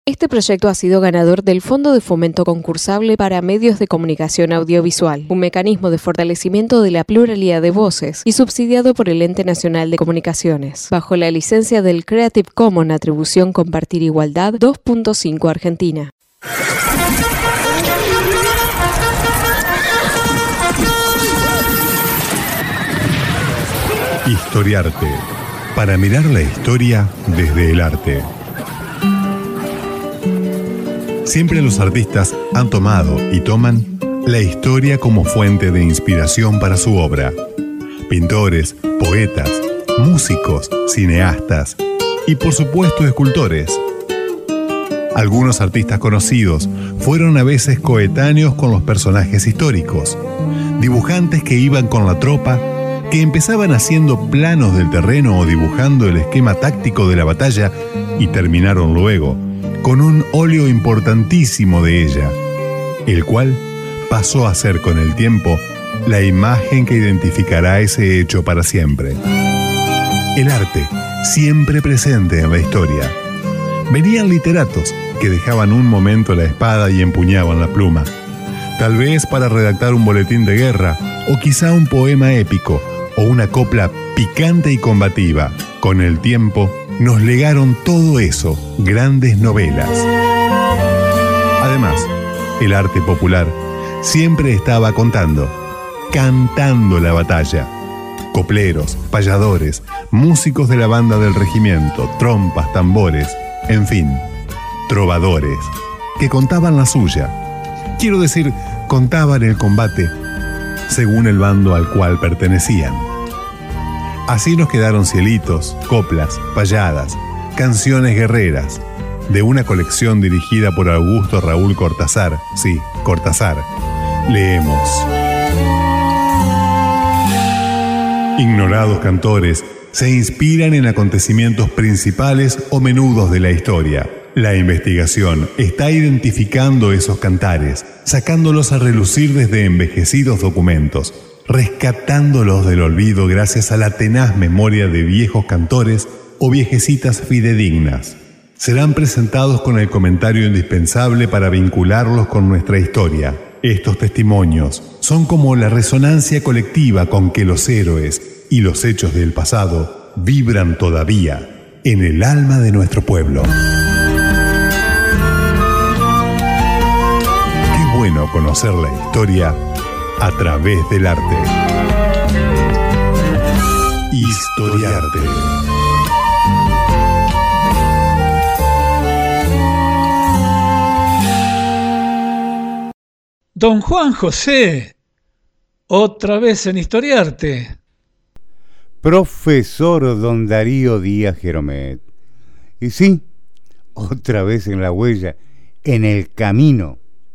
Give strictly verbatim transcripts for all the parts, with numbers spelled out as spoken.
Este proyecto ha sido ganador del Fondo de Fomento Concursable para Medios de Comunicación Audiovisual, un mecanismo de fortalecimiento de la pluralidad de voces y subsidiado por el Ente Nacional de Comunicaciones, bajo la licencia del Creative Commons Atribución Compartir Igualdad dos punto cinco Argentina. Historiarte, para mirar la historia desde el arte. Siempre los artistas han tomado y toman la historia como fuente de inspiración para su obra. Pintores, poetas, músicos, cineastas y por supuesto escultores. Algunos artistas conocidos fueron a veces coetáneos con los personajes históricos, dibujantes que iban con la tropa, que empezaban haciendo planos del terreno o dibujando el esquema táctico de la batalla y terminaron luego con un óleo importantísimo de ella, el cual pasó a ser con el tiempo la imagen que identificará ese hecho para siempre. El arte, siempre presente en la historia. Venían literatos que dejaban un momento la espada y empuñaban la pluma, tal vez para redactar un boletín de guerra o quizá un poema épico o una copla picante y combativa. Con el tiempo nos legaron todo eso, grandes novelas. Además, el arte popular siempre estaba contando, cantando la batalla. Copleros, payadores, músicos de la banda del regimiento, trompas, tambores, en fin, trovadores, que contaban la suya. Quiero decir, contaban el combate según el bando al cual pertenecían. Así nos quedaron cielitos, coplas, payadas, canciones guerreras, de una colección dirigida por Augusto Raúl Cortázar. Sí, Cortázar. Leemos. Ignorados cantores se inspiran en acontecimientos principales o menudos de la historia. La investigación está identificando esos cantares, sacándolos a relucir desde envejecidos documentos, rescatándolos del olvido gracias a la tenaz memoria de viejos cantores o viejecitas fidedignas. Serán presentados con el comentario indispensable para vincularlos con nuestra historia. Estos testimonios son como la resonancia colectiva con que los héroes y los hechos del pasado vibran todavía en el alma de nuestro pueblo. Qué bueno conocer la historia a través del arte. Historiarte. Don Juan José, otra vez en Historiarte. Profesor don Darío Díaz Geromet. Y sí, otra vez en la huella, en el camino.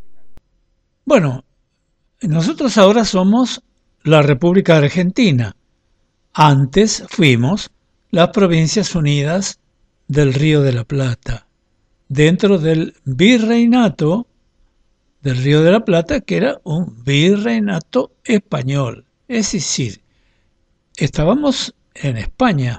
Bueno, nosotros ahora somos la República Argentina. Antes fuimos las Provincias Unidas del Río de la Plata, dentro del Virreinato del Río de la Plata, que era un virreinato español. Es decir, estábamos en España,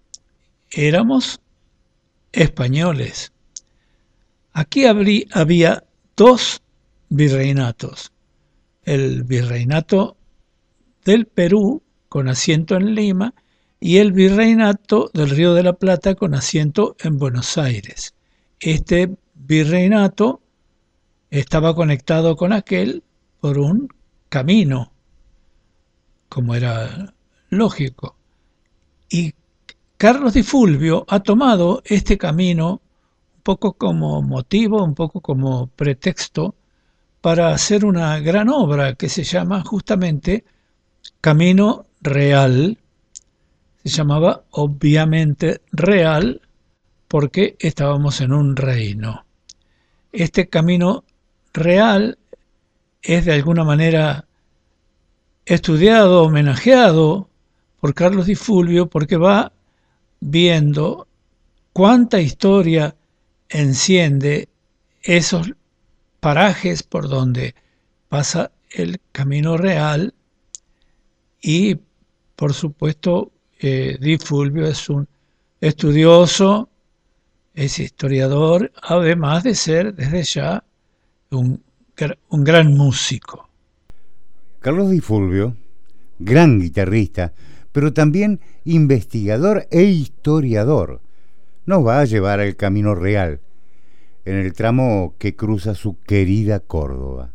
éramos españoles. Aquí habrí, había dos virreinatos. El virreinato del Perú, con asiento en Lima, y el virreinato del Río de la Plata, con asiento en Buenos Aires. Este virreinato estaba conectado con aquel por un camino, como era lógico. Y Carlos Di Fulvio ha tomado este camino un poco como motivo, un poco como pretexto para hacer una gran obra que se llama justamente Camino Real. Se llamaba obviamente Real porque estábamos en un reino. Este Camino Real es de alguna manera estudiado, homenajeado por Carlos Di Fulvio porque va viendo cuánta historia enciende esos parajes por donde pasa el Camino Real y, por supuesto, eh, Di Fulvio es un estudioso es historiador, además de ser desde ya un, un gran músico. Carlos Di Fulvio, gran guitarrista, pero también investigador e historiador, nos va a llevar al Camino Real, en el tramo que cruza su querida Córdoba.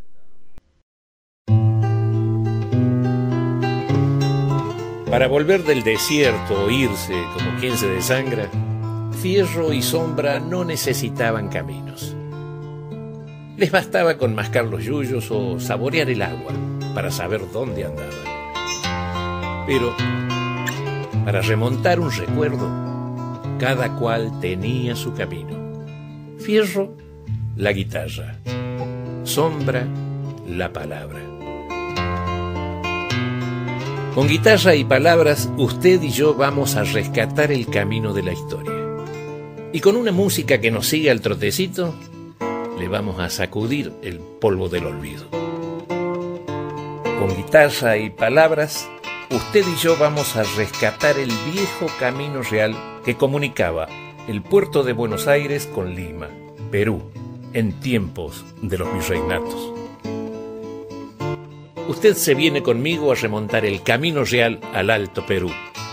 Para volver del desierto o irse como quien se desangra, Fierro y Sombra no necesitaban caminos. Les bastaba con mascar los yuyos o saborear el agua para saber dónde andaban. Pero, para remontar un recuerdo, cada cual tenía su camino. Fierro, la guitarra. Sombra, la palabra. Con guitarra y palabras, usted y yo vamos a rescatar el camino de la historia. Y con una música que nos siga al trotecito, le vamos a sacudir el polvo del olvido. Con guitarra y palabras, usted y yo vamos a rescatar el viejo camino real que comunicaba el puerto de Buenos Aires con Lima, Perú, en tiempos de los virreinatos. Usted se viene conmigo a remontar el camino real al Alto Perú.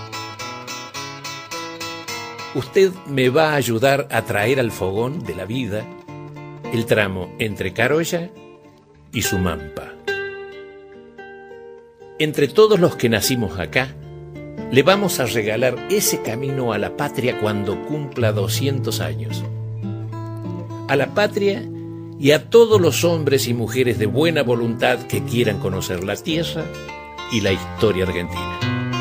Usted me va a ayudar a traer al fogón de la vida el tramo entre Carolla y Sumampa. Entre todos los que nacimos acá, le vamos a regalar ese camino a la patria cuando cumpla doscientos años. A la patria y a todos los hombres y mujeres de buena voluntad que quieran conocer la tierra y la historia argentina.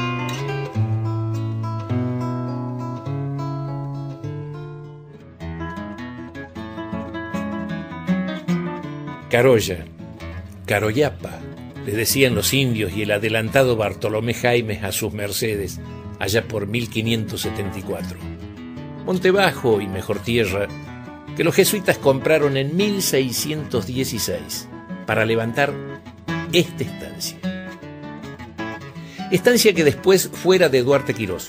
Carolla, Caroyapa, le decían los indios y el adelantado Bartolomé Jaimes a sus mercedes, allá por mil quinientos setenta y cuatro. Montebajo y Mejor Tierra, que los jesuitas compraron en mil seiscientos dieciséis para levantar esta estancia. Estancia que después fuera de Duarte Quirós,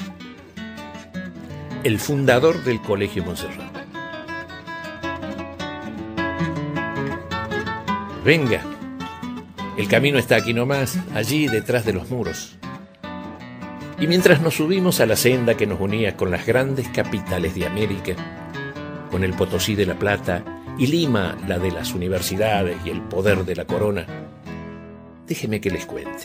el fundador del Colegio Montserrat. Venga, el camino está aquí nomás, allí detrás de los muros. Y mientras nos subimos a la senda que nos unía con las grandes capitales de América, con el Potosí de La Plata y Lima, la de las universidades y el poder de la corona, déjeme que les cuente.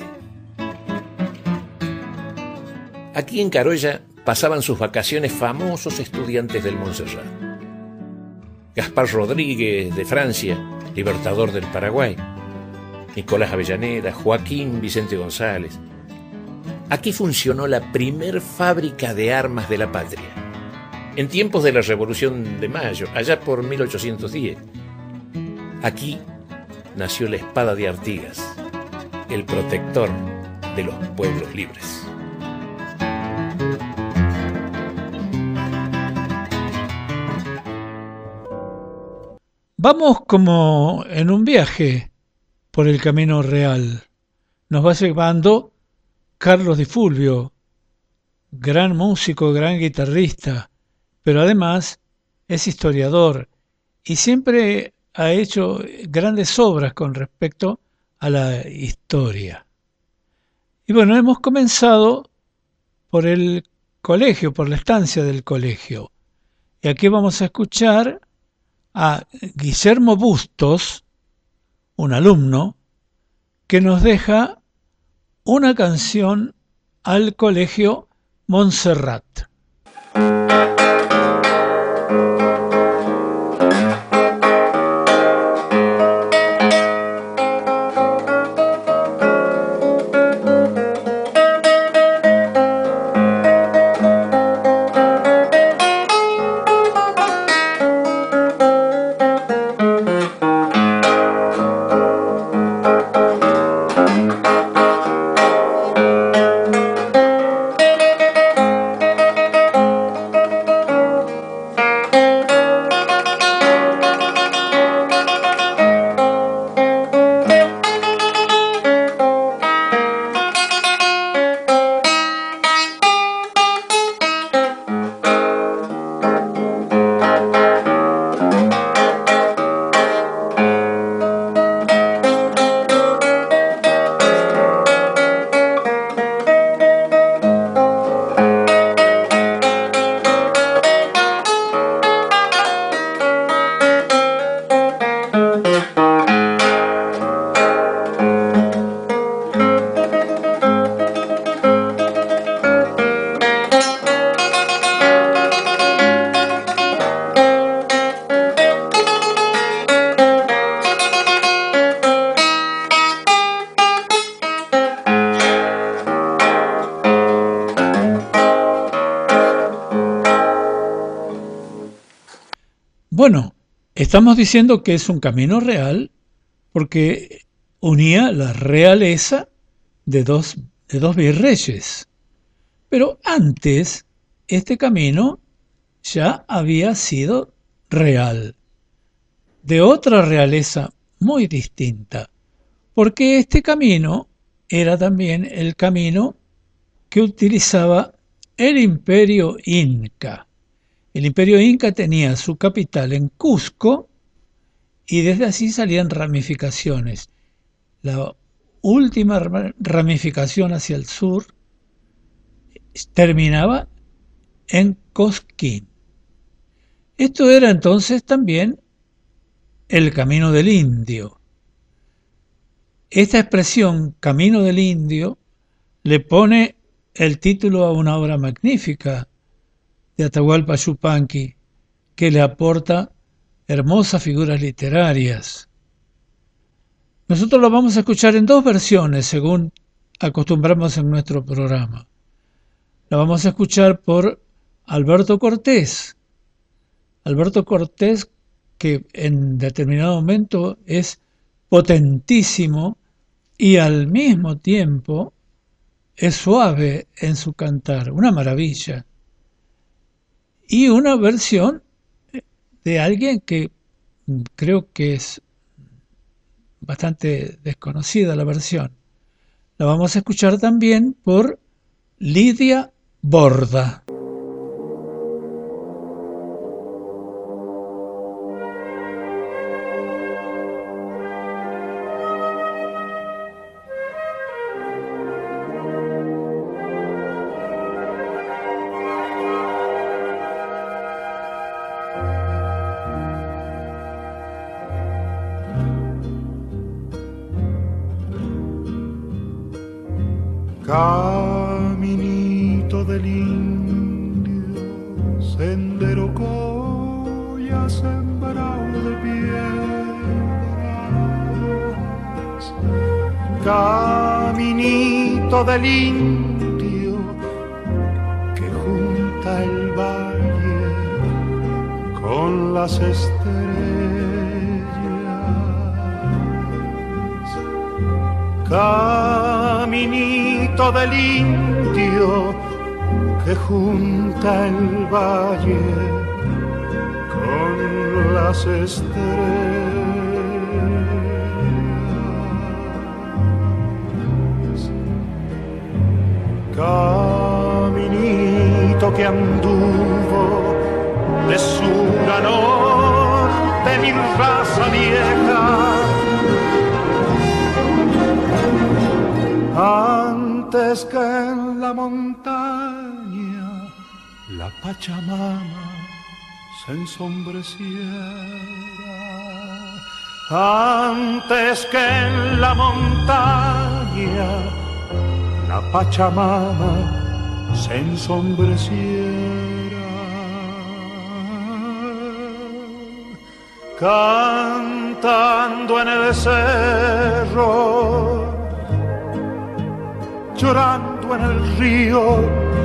Aquí en Carolla pasaban sus vacaciones famosos estudiantes del Montserrat. Gaspar Rodríguez de Francia, libertador del Paraguay, Nicolás Avellaneda, Joaquín Vicente González. Aquí funcionó la primer fábrica de armas de la patria, en tiempos de la Revolución de Mayo, allá por mil ochocientos diez. Aquí nació la espada de Artigas, el protector de los pueblos libres. Vamos como en un viaje por el Camino Real. Nos va llevando Carlos Di Fulvio, gran músico, gran guitarrista, pero además es historiador y siempre ha hecho grandes obras con respecto a la historia. Y bueno, hemos comenzado por el colegio, por la estancia del colegio. Y aquí vamos a escuchar a Guillermo Bustos, un alumno, que nos deja una canción al Colegio Montserrat. Estamos diciendo que es un camino real porque unía la realeza de dos, de dos virreyes. Pero antes, este camino ya había sido real, de otra realeza muy distinta, porque este camino era también el camino que utilizaba el Imperio Inca. El Imperio Inca tenía su capital en Cusco y desde allí salían ramificaciones. La última ramificación hacia el sur terminaba en Cosquín. Esto era entonces también el camino del indio. Esta expresión, camino del indio, le pone el título a una obra magnífica de Atahualpa Yupanqui, que le aporta hermosas figuras literarias. Nosotros lo vamos a escuchar en dos versiones, según acostumbramos en nuestro programa. La vamos a escuchar por Alberto Cortés. Alberto Cortés, que en determinado momento es potentísimo y al mismo tiempo es suave en su cantar, una maravilla. Y una versión de alguien que creo que es bastante desconocida la versión. La vamos a escuchar también por Lidia Borda. Caminito del indio, sendero coya sembrado de piedras. Caminito del indio que junta el valle con las estrellas. Caminito del indio que junta el valle con las estrellas. Caminito que anduvo de sur a norte mi raza vieja, antes que en la montaña la Pachamama se ensombreciera, antes que en la montaña la Pachamama se ensombreciera, cantando en el cerro, llorando en el río,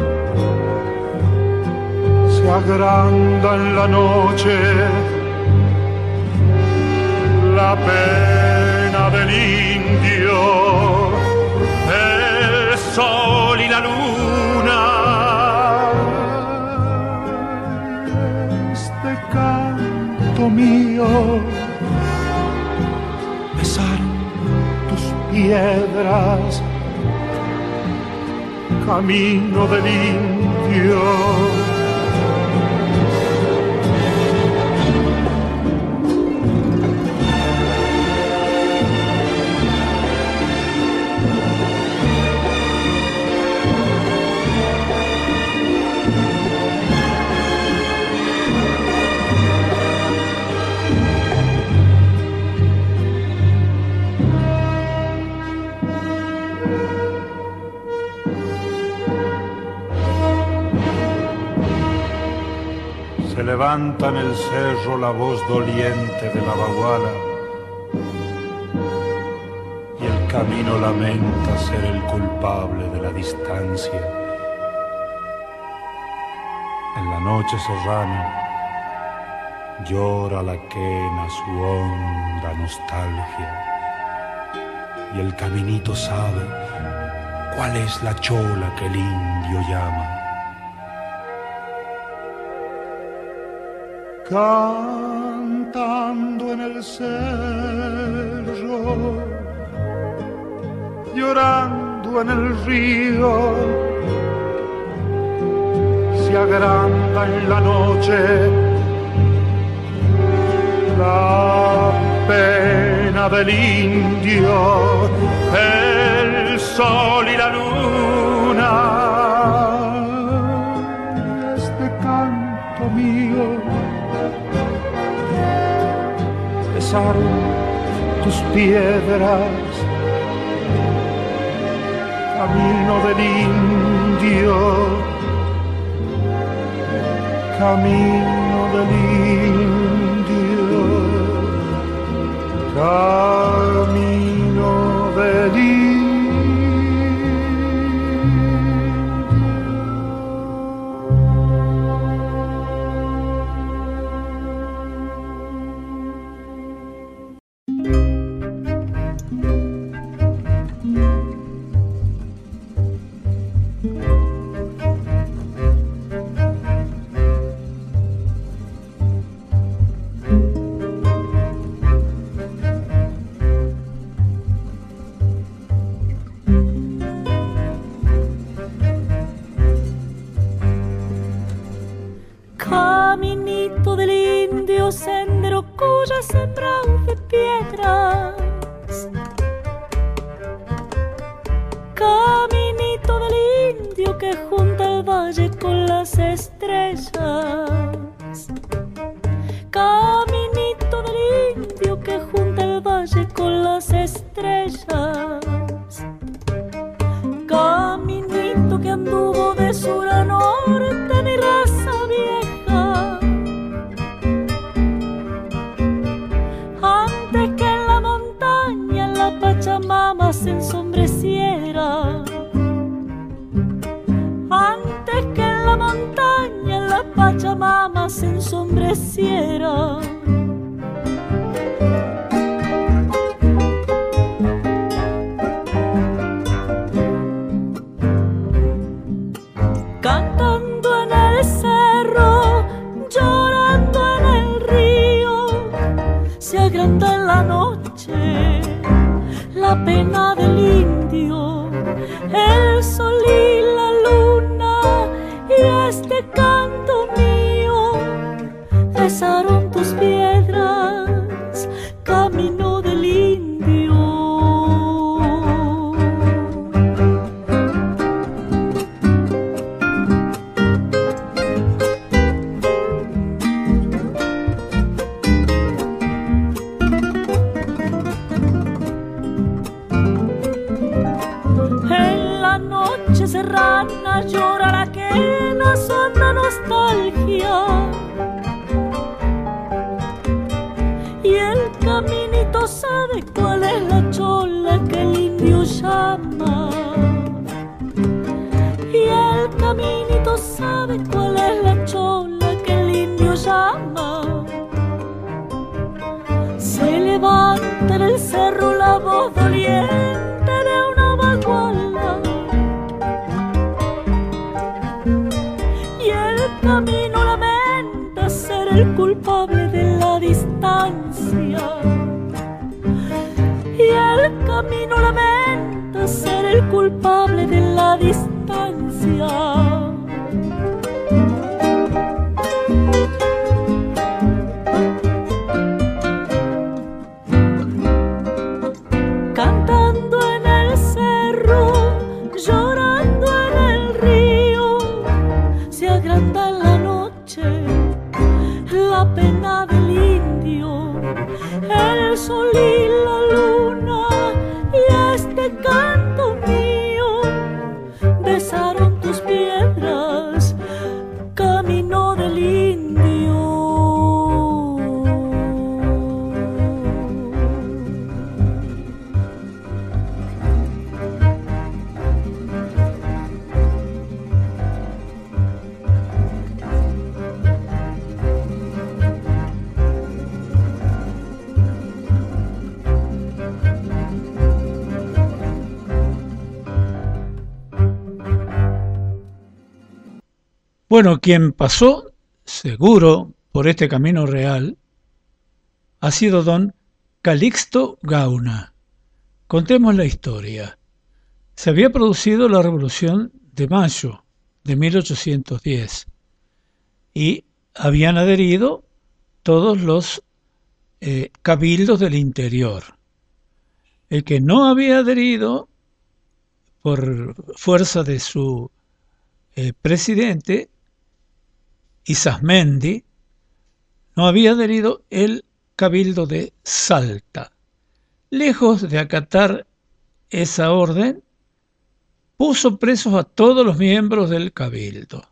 se agranda en la noche la pena del indio, el sol y la luna. Este canto mío besaron tus piedras, camino del indio. Se levanta en el cerro la voz doliente de la baguala y el camino lamenta ser el culpable de la distancia. En la noche serrana Llora la quena su honda nostalgia, y el caminito sabe cuál es la chola que el indio llama. Cantando en el cerro, llorando en el río, se agranda en la noche la pena del indio, el sol y la luna. Este canto mío besaron tus piedras, camino del indio, camino del indio, camino del indio. Caminito del indio, sendero cuya sembrado de piedras. Caminito del indio que junta el valle con las estrellas. Caminito del indio que junta el valle con las estrellas. Caminito que anduvo de sur a norte, mi raza vieja. Antes que en la montaña la Pachamama se ensombreciera. Antes que en la montaña la Pachamama se ensombreciera. Cantando en el cerro, llorando en el río, se agranda en la noche la pena del indio, el sol y la luna, y este canto mío besaron tus piedras, camino del indio. Serrana llora la quena, sonda nostalgia, y el caminito sabe cuál es la chola que el indio llama, y el caminito sabe cuál es la chola que el indio llama. Se levanta en el cerro la voz doliente de una baguala, camino lamenta ser el culpable de la distancia, y el camino lamenta ser el culpable de la distancia. Cantando en el cerro, llorando en el río, se agranda en la noche la pena del indio, el sol y la luna, y este canto mío besaron tus piedras. Bueno, quien pasó seguro por este camino real ha sido don Calixto Gauna. Contemos la historia. Se había producido la Revolución de Mayo de mil ochocientos diez y habían adherido todos los eh, cabildos del interior. El que no había adherido por fuerza de su eh, presidente, Isasmendi, no había adherido el cabildo de Salta. Lejos de acatar esa orden, puso presos a todos los miembros del cabildo.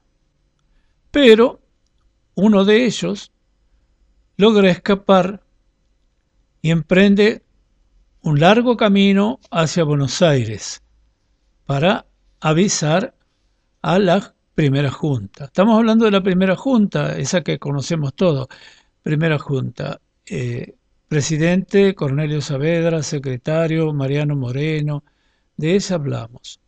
Pero uno de ellos logra escapar y emprende un largo camino hacia Buenos Aires para avisar a la primera junta. Estamos hablando de la primera junta, esa que conocemos todos. Primera junta, eh, presidente Cornelio Saavedra, secretario Mariano Moreno, de esa hablamos.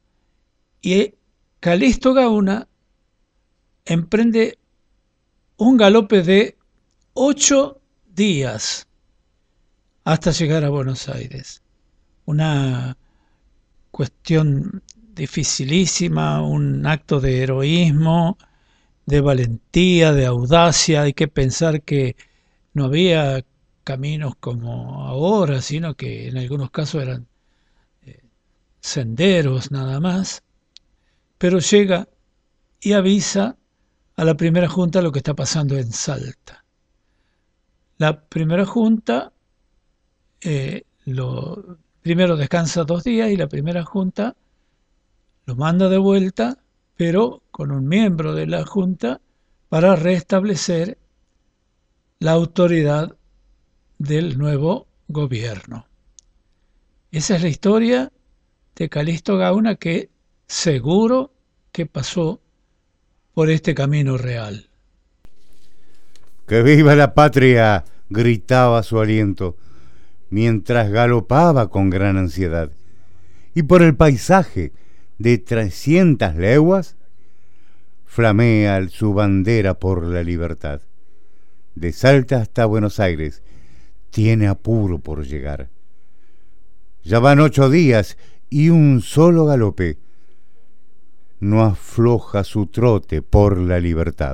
Y Calixto Gauna emprende un galope de ocho días hasta llegar a Buenos Aires. Una cuestión dificilísima, un acto de heroísmo, de valentía, de audacia. Hay que pensar que no había caminos como ahora, sino que en algunos casos eran eh, senderos nada más. Pero llega y avisa a la primera junta lo que está pasando en Salta. La primera junta eh, lo, primero descansa dos días y la primera junta lo manda de vuelta, pero con un miembro de la junta para restablecer la autoridad del nuevo gobierno. Esa es la historia de Calixto Gauna, que seguro que pasó por este camino real. ¡Que viva la patria!, gritaba su aliento, mientras galopaba con gran ansiedad. Y por el paisaje de trescientas leguas, flamea su bandera por la libertad. De Salta hasta Buenos Aires, tiene apuro por llegar. Ya van ocho días y un solo galope. No afloja su trote por la libertad.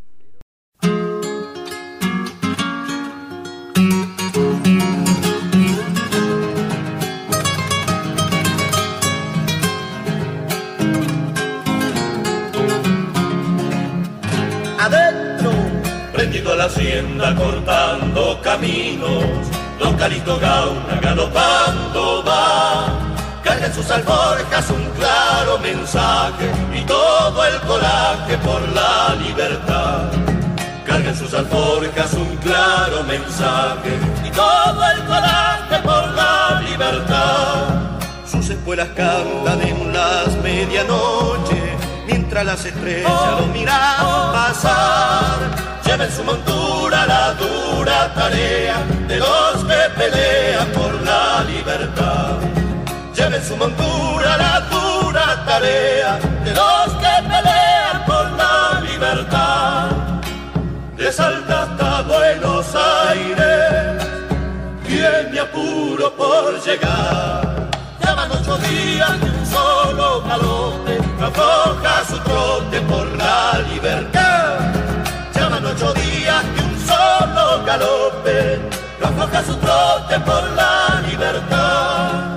Adentro, prendido a la hacienda, cortando caminos, don Calixto Gauna galopando va. Carga en sus alforjas un claro mensaje y todo el coraje por la libertad. Carga en sus alforjas un claro mensaje y todo el coraje por la libertad. Sus espuelas cantan en las medianoche, mientras las estrellas lo miran pasar. Lleva en su montura la dura tarea de los que pelean por la libertad. Lleva en su montura la dura tarea de los que pelean por la libertad. De Salta hasta Buenos Aires, tiene apuro por llegar. Ya van ocho días de un solo galope, afloja su trote por la libertad. Ya van ocho días de un solo galope, afloja su trote por la libertad.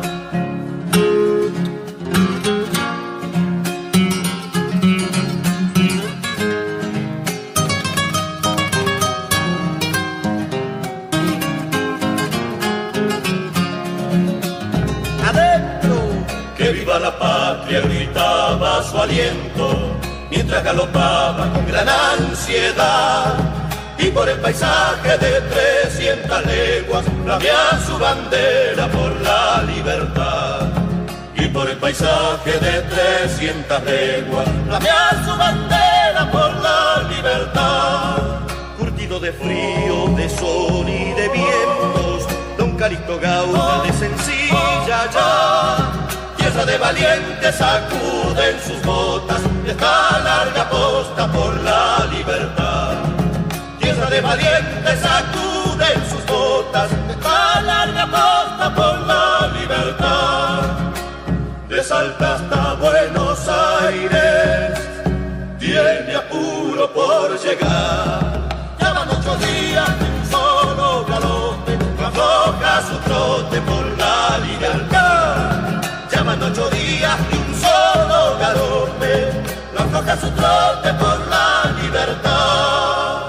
La patria gritaba su aliento mientras galopaba con gran ansiedad, y por el paisaje de trescientas leguas flamea su bandera por la libertad. Y por el paisaje de trescientas leguas flamea su bandera por la libertad. Curtido de frío, de sol y de vientos, don Calixto Gauna de sencilla ya, tierra de valientes sacuden sus botas, esta larga por costa por la libertad. Tierra de valientes sacuden sus botas, a larga costa por la libertad. De Salta hasta Buenos Aires, tiene apuro por llegar. Ya van ocho días de un solo galope, no afloja su trote por la libertad. Ya van ocho días de un solo galope, no afloja su trote por la libertad.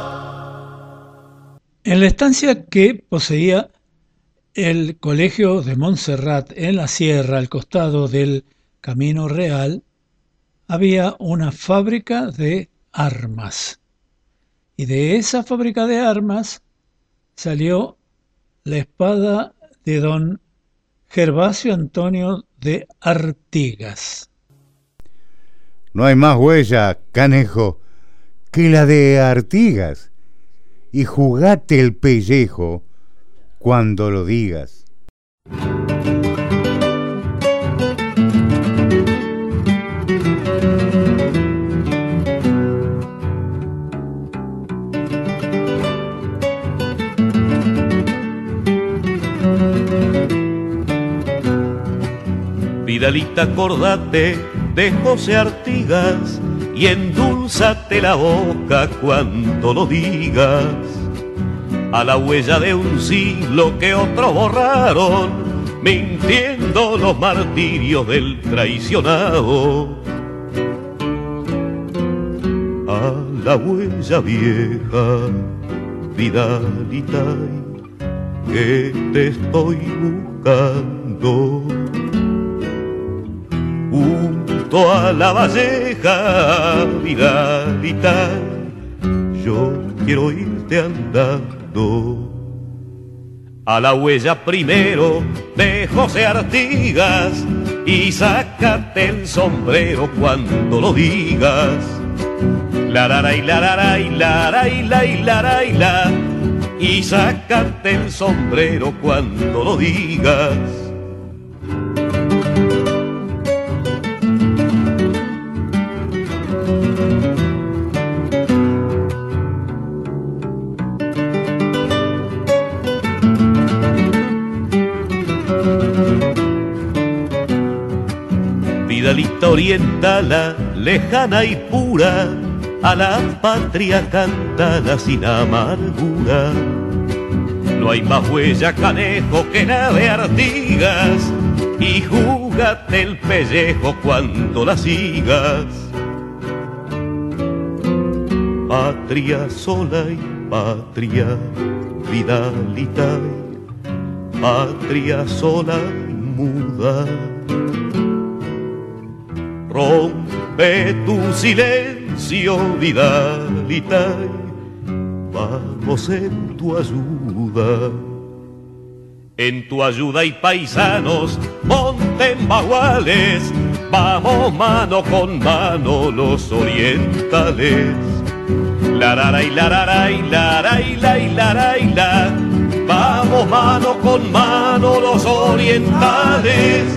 En la estancia que poseía el Colegio de Montserrat en la sierra, al costado del Camino Real, había una fábrica de armas. Y de esa fábrica de armas salió la espada de don Gervasio Antonio de Artigas. No hay más huella, canejo, que la de Artigas, y jugate el pellejo cuando lo digas. Vidalita, acordate de José Artigas y endulzate la boca cuando lo digas. A la huella de un siglo que otros borraron, mintiendo los martirios del traicionado. A la huella vieja, Vidalita, que te estoy buscando. Junto a la valleja, Vidalita, yo quiero irte andando. A la huella primero de José Artigas y sácate el sombrero cuando lo digas. La la la la la la la la la la, y sácate el sombrero cuando lo digas. Vidalita orientala, lejana y pura, a la patria cántala sin amargura. No hay más huella, canejo, que la de Artigas, y júgate el pellejo cuando la sigas. Patria sola y patria, Vidalita, patria sola y muda. Rompe tu silencio, Vidalita, vamos en tu ayuda. En tu ayuda hay paisanos, monten baguales, vamos mano con mano los orientales. La la la la la la la la la la, vamos mano con mano los orientales.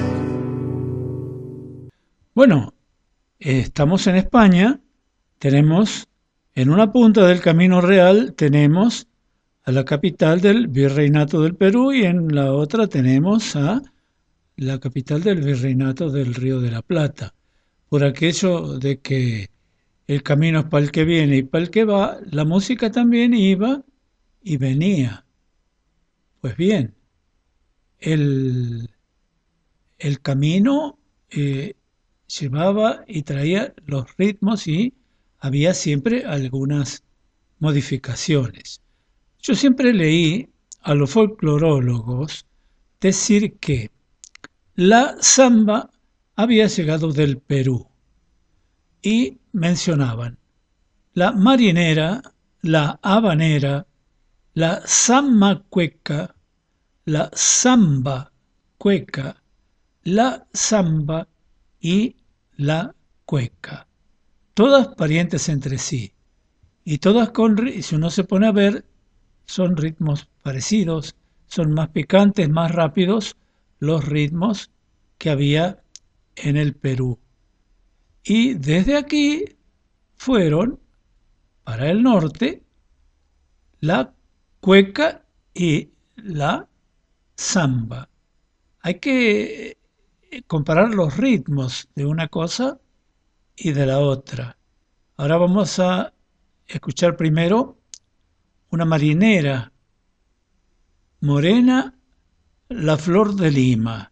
Bueno, estamos en España, tenemos en una punta del Camino Real tenemos a la capital del Virreinato del Perú y en la otra tenemos a la capital del Virreinato del Río de la Plata. Por aquello de que el camino es para el que viene y para el que va, la música también iba y venía. Pues bien, el, el camino eh, llevaba y traía los ritmos y había siempre algunas modificaciones. Yo siempre leí a los folclorólogos decir que la samba había llegado del Perú y mencionaban la marinera, la habanera, la samba cueca, la samba cueca, la samba y la cueca, todas parientes entre sí, y todas con, si uno se pone a ver, son ritmos parecidos, son más picantes, más rápidos los ritmos que había en el Perú. Y desde aquí fueron para el norte la cueca y la samba. Hay que comparar los ritmos de una cosa y de la otra. Ahora vamos a escuchar primero una marinera, Morena, la flor de Lima.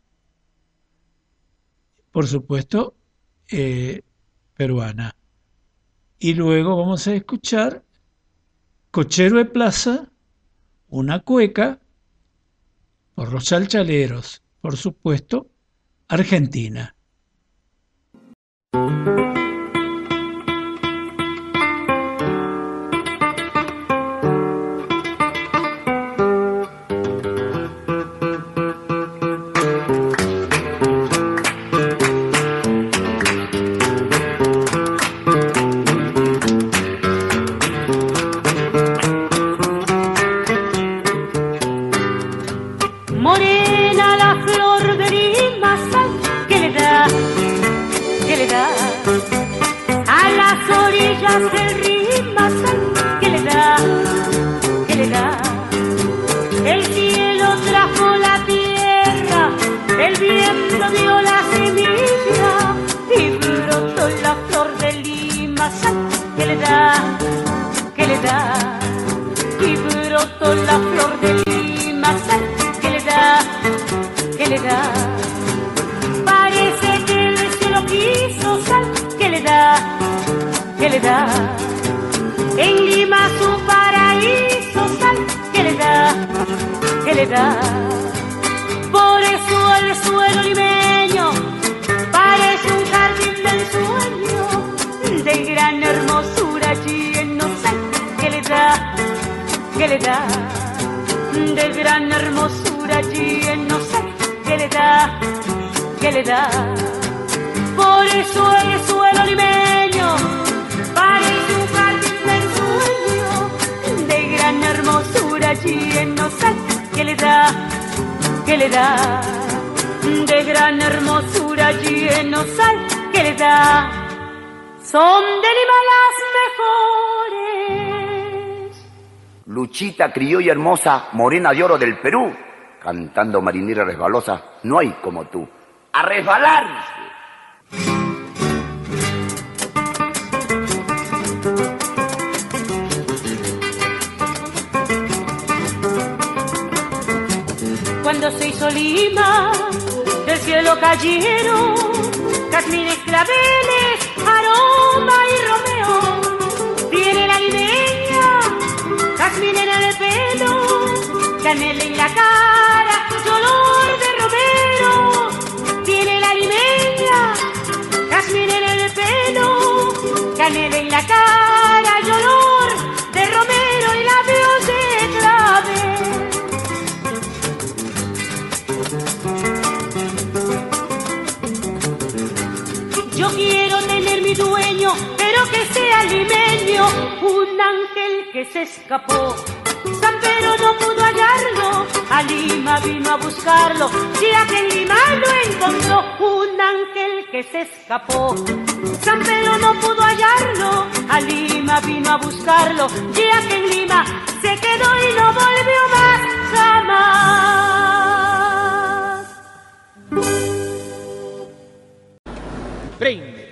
Por supuesto, eh, peruana. Y luego vamos a escuchar Cochero de Plaza, una cueca, por los chalchaleros, por supuesto, Argentina. Morena la flor de Lima, sal que le da, que le da a las orillas del Rima, sal que le da, que le da. El cielo trajo la tierra, el viento dio la semilla y brotó la flor de Lima, sal que le da, que le da. Y brotó la flor de Lima, sal que le da, que le da. Parece que el cielo quiso, sal que le da, que le da. En Lima su paraíso, sal que le da, que le da. Por eso el suelo limeño parece un jardín del sueño, de gran hermosura lleno, sal que le da, que le da. De gran hermosura lleno, sal que le da, que le da. Por eso el suelo limeño parece un jardín del sueño, de gran hermosura lleno, sal que le da, que le da. De gran hermosura lleno, sal que le da. Son de Lima las mejores. Luchita criolla hermosa, morena de oro del Perú, cantando marinera resbalosa, no hay como tú. ¡A resbalarse! Cuando se hizo Lima, del cielo cayeron jazmines, claveles, aroma y romeo. Viene la limeña, jazmín en el pelo, canela en la cara, y olor de romero. Viene la limeña, jazmín en el pelo, canela en la cara, y olor de romero y labios de clavel. Yo quiero tener mi dueño, pero que sea limeño, un ángel que se escapó. San Pedro no pudo hallarlo, a Lima vino a buscarlo, ya que en Lima lo encontró, un ángel que se escapó. San Pedro no pudo hallarlo, a Lima vino a buscarlo, ya que en Lima se quedó y no volvió más jamás. Brinde.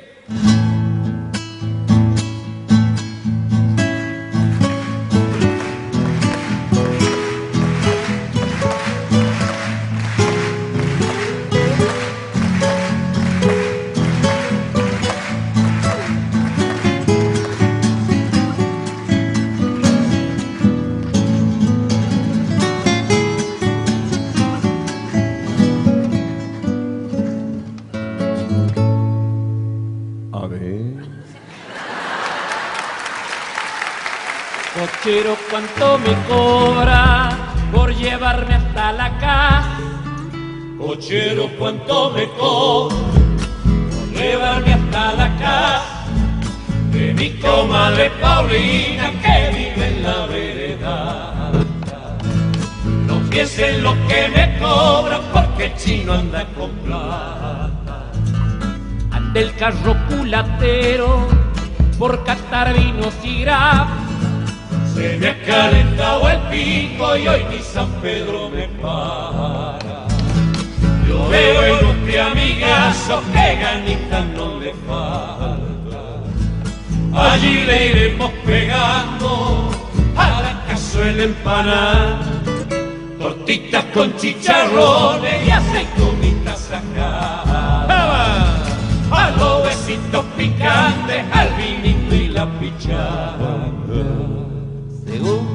Cochero, ¿cuánto me cobra por llevarme hasta la casa? Cochero, ¿cuánto me cobra por llevarme hasta la casa de mi comadre Paulina que vive en la vereda? No piensen lo que me cobra porque el chino anda con plata. Anda el carro culatero por catar vinos y grapes. Se me ha calentado el pico y hoy ni San Pedro me para. Yo veo en usted amigazo que ganitas no le falta. Allí le iremos pegando a la cazuela empanada, tortitas con chicharrones y aceitunitas sacadas, a los besitos picantes, al vinito y la pichanga. Según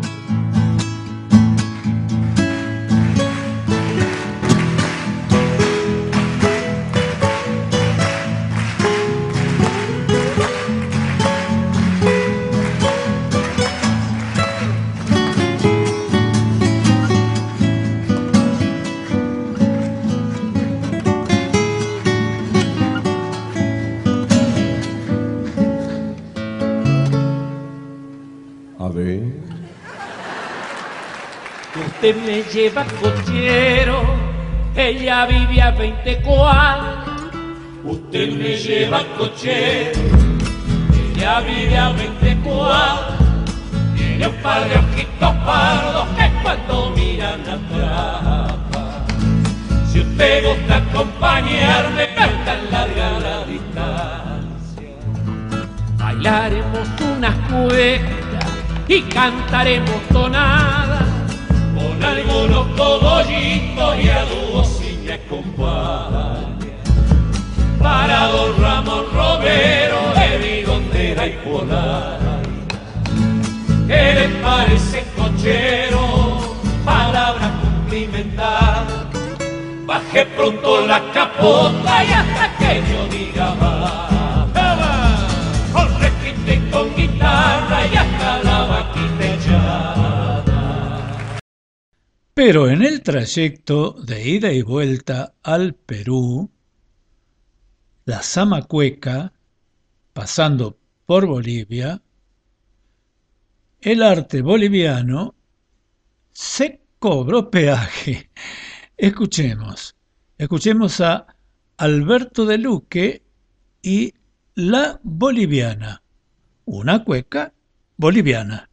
usted me lleva cochero, ella vive a veinte cuadras. Usted me lleva cochero, ella vive a veinte cuadras. Tiene un par de ojitos pardos que cuando miran atrapa. Si usted gusta acompañarme, no tan larga la distancia. Bailaremos unas cuecas y cantaremos tonadas, con algunos cogollitos y a dúo si me acompaña. Para don Ramón Romero de Vigondera y Polar, ¿qué le parece cochero? Palabra cumplimentada. Baje pronto la capota y hasta que yo diga más. Con requinte y con guitarra y hasta la vaquita echada. Pero en el trayecto de ida y vuelta al Perú, la Zamacueca, pasando por Bolivia, el arte boliviano se cobró peaje. Escuchemos, escuchemos a Alberto de Luque y La Boliviana, una cueca boliviana.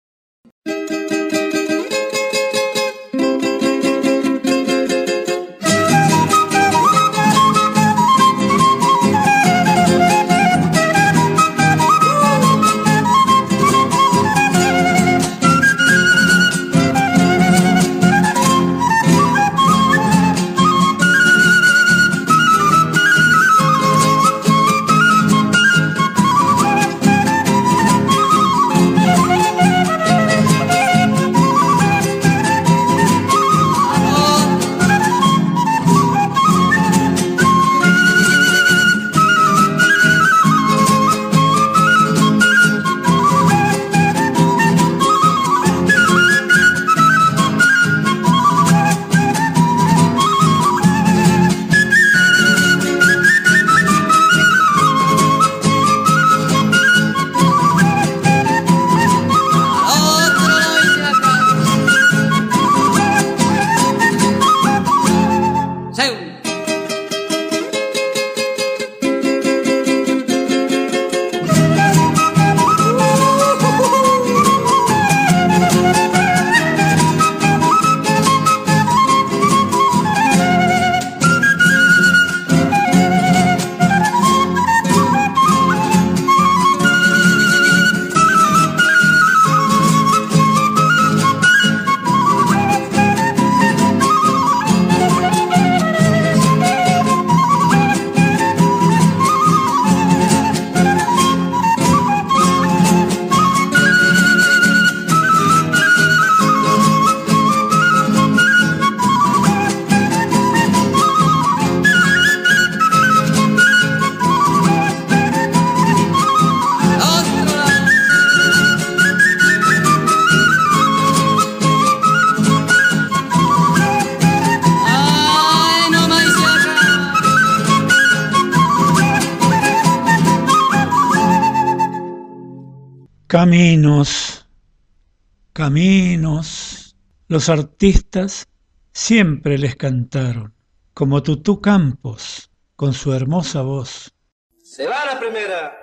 Caminos, caminos, los artistas siempre les cantaron, como Tutú Campos, con su hermosa voz. Se va la primera.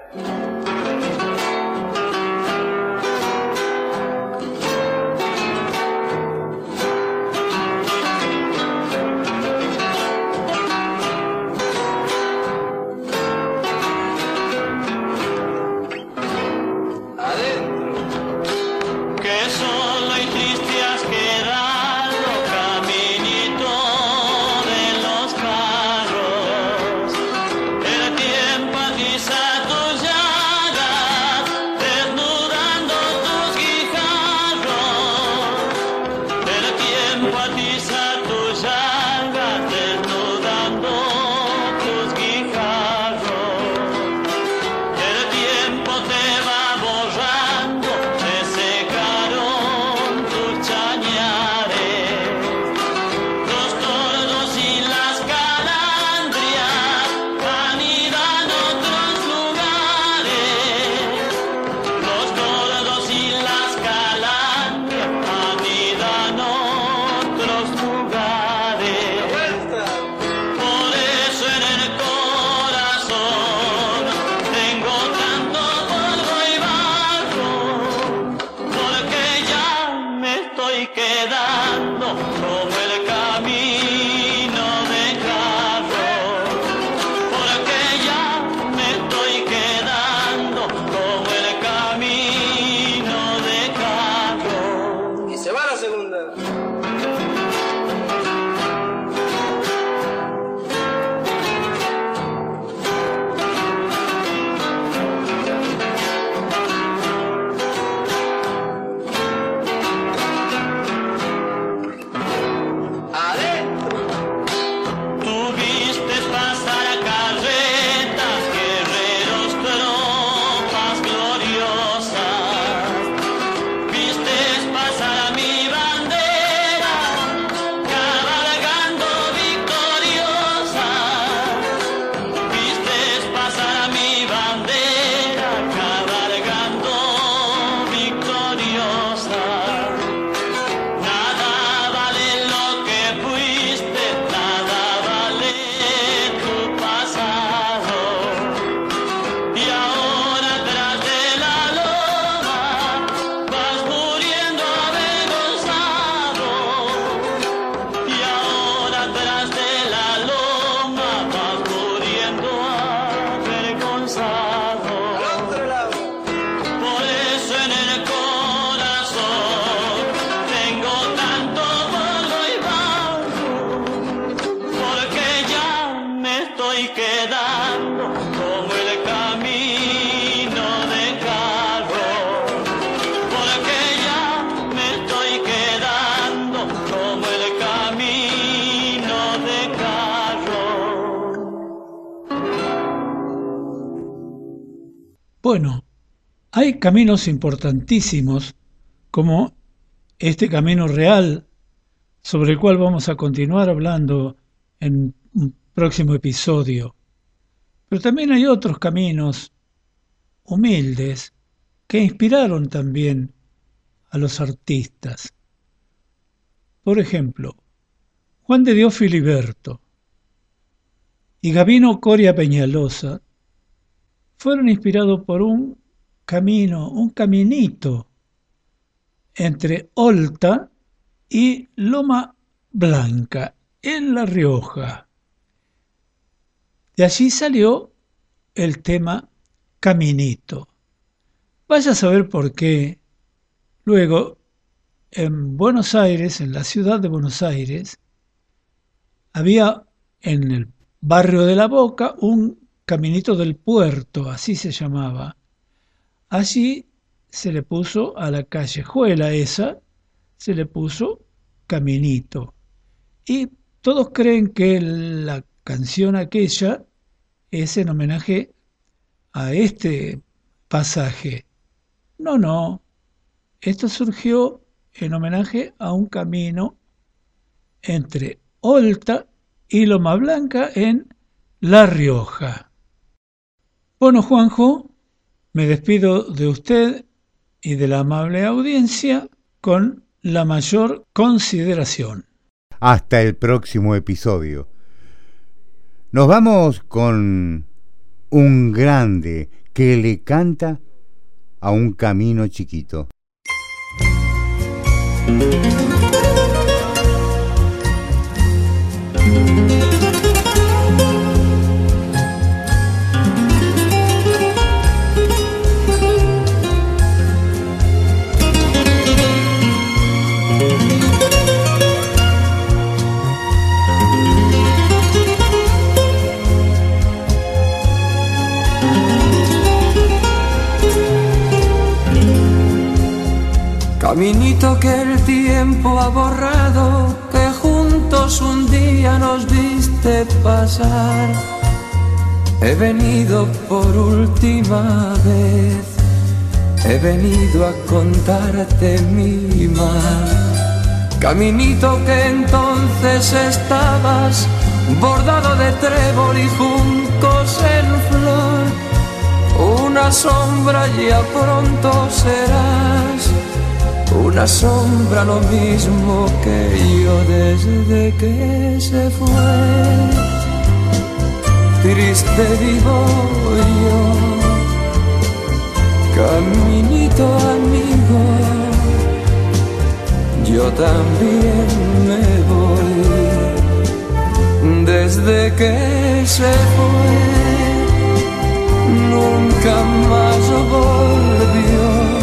Bueno, hay caminos importantísimos como este camino real sobre el cual vamos a continuar hablando en un próximo episodio. Pero también hay otros caminos humildes que inspiraron también a los artistas. Por ejemplo, Juan de Dios Filiberto y Gabino Coria Peñalosa fueron inspirados por un camino, un caminito entre Olta y Loma Blanca, en La Rioja. De allí salió el tema Caminito. Vaya a saber por qué. Luego, en Buenos Aires, en la ciudad de Buenos Aires, había en el barrio de La Boca un Caminito del Puerto, así se llamaba. Allí se le puso a la callejuela esa, se le puso Caminito. Y todos creen que la canción aquella es en homenaje a este pasaje. No, no. Esto surgió en homenaje a un camino entre Olta y Loma Blanca en La Rioja. Bueno, Juanjo, me despido de usted y de la amable audiencia con la mayor consideración. Hasta el próximo episodio. Nos vamos con un grande que le canta a un camino chiquito. Caminito que el tiempo ha borrado, que juntos un día nos viste pasar. He venido por última vez, he venido a contarte mi mal. Caminito que entonces estabas bordado de trébol y juncos en flor. Una sombra ya pronto serás, una sombra lo mismo que yo desde que se fue. Triste vivo yo, caminito amigo, yo también me voy. Desde que se fue, nunca más volvió.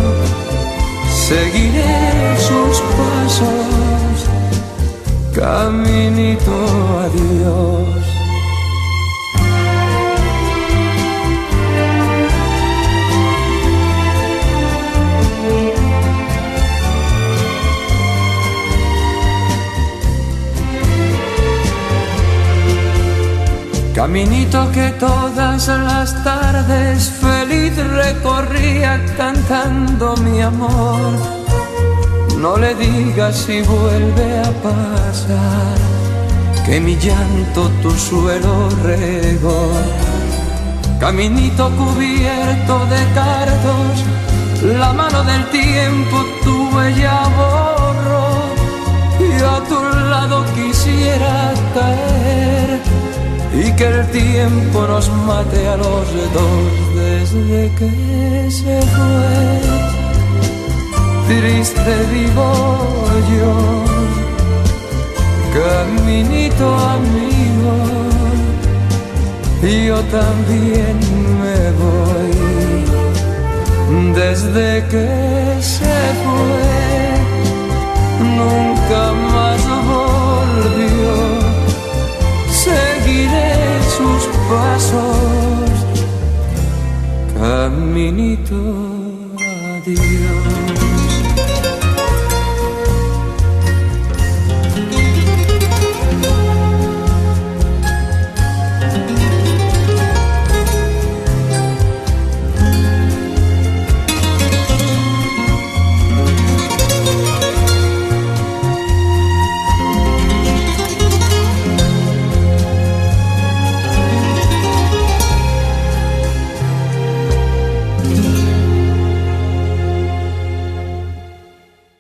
Seguiré sus pasos, caminito adiós. Caminito que todas las tardes feliz recorría cantando mi amor. No le digas si vuelve a pasar, que mi llanto tu suelo regó. Caminito cubierto de cardos, la mano del tiempo tu huella borró. Y a tu lado quisiera caer y que el tiempo nos mate a los dos. Desde que se fue, triste vivo yo, caminito amigo, yo también me voy. Desde que se fue, nunca más volvió. Seguiré sus pasos, caminito adiós.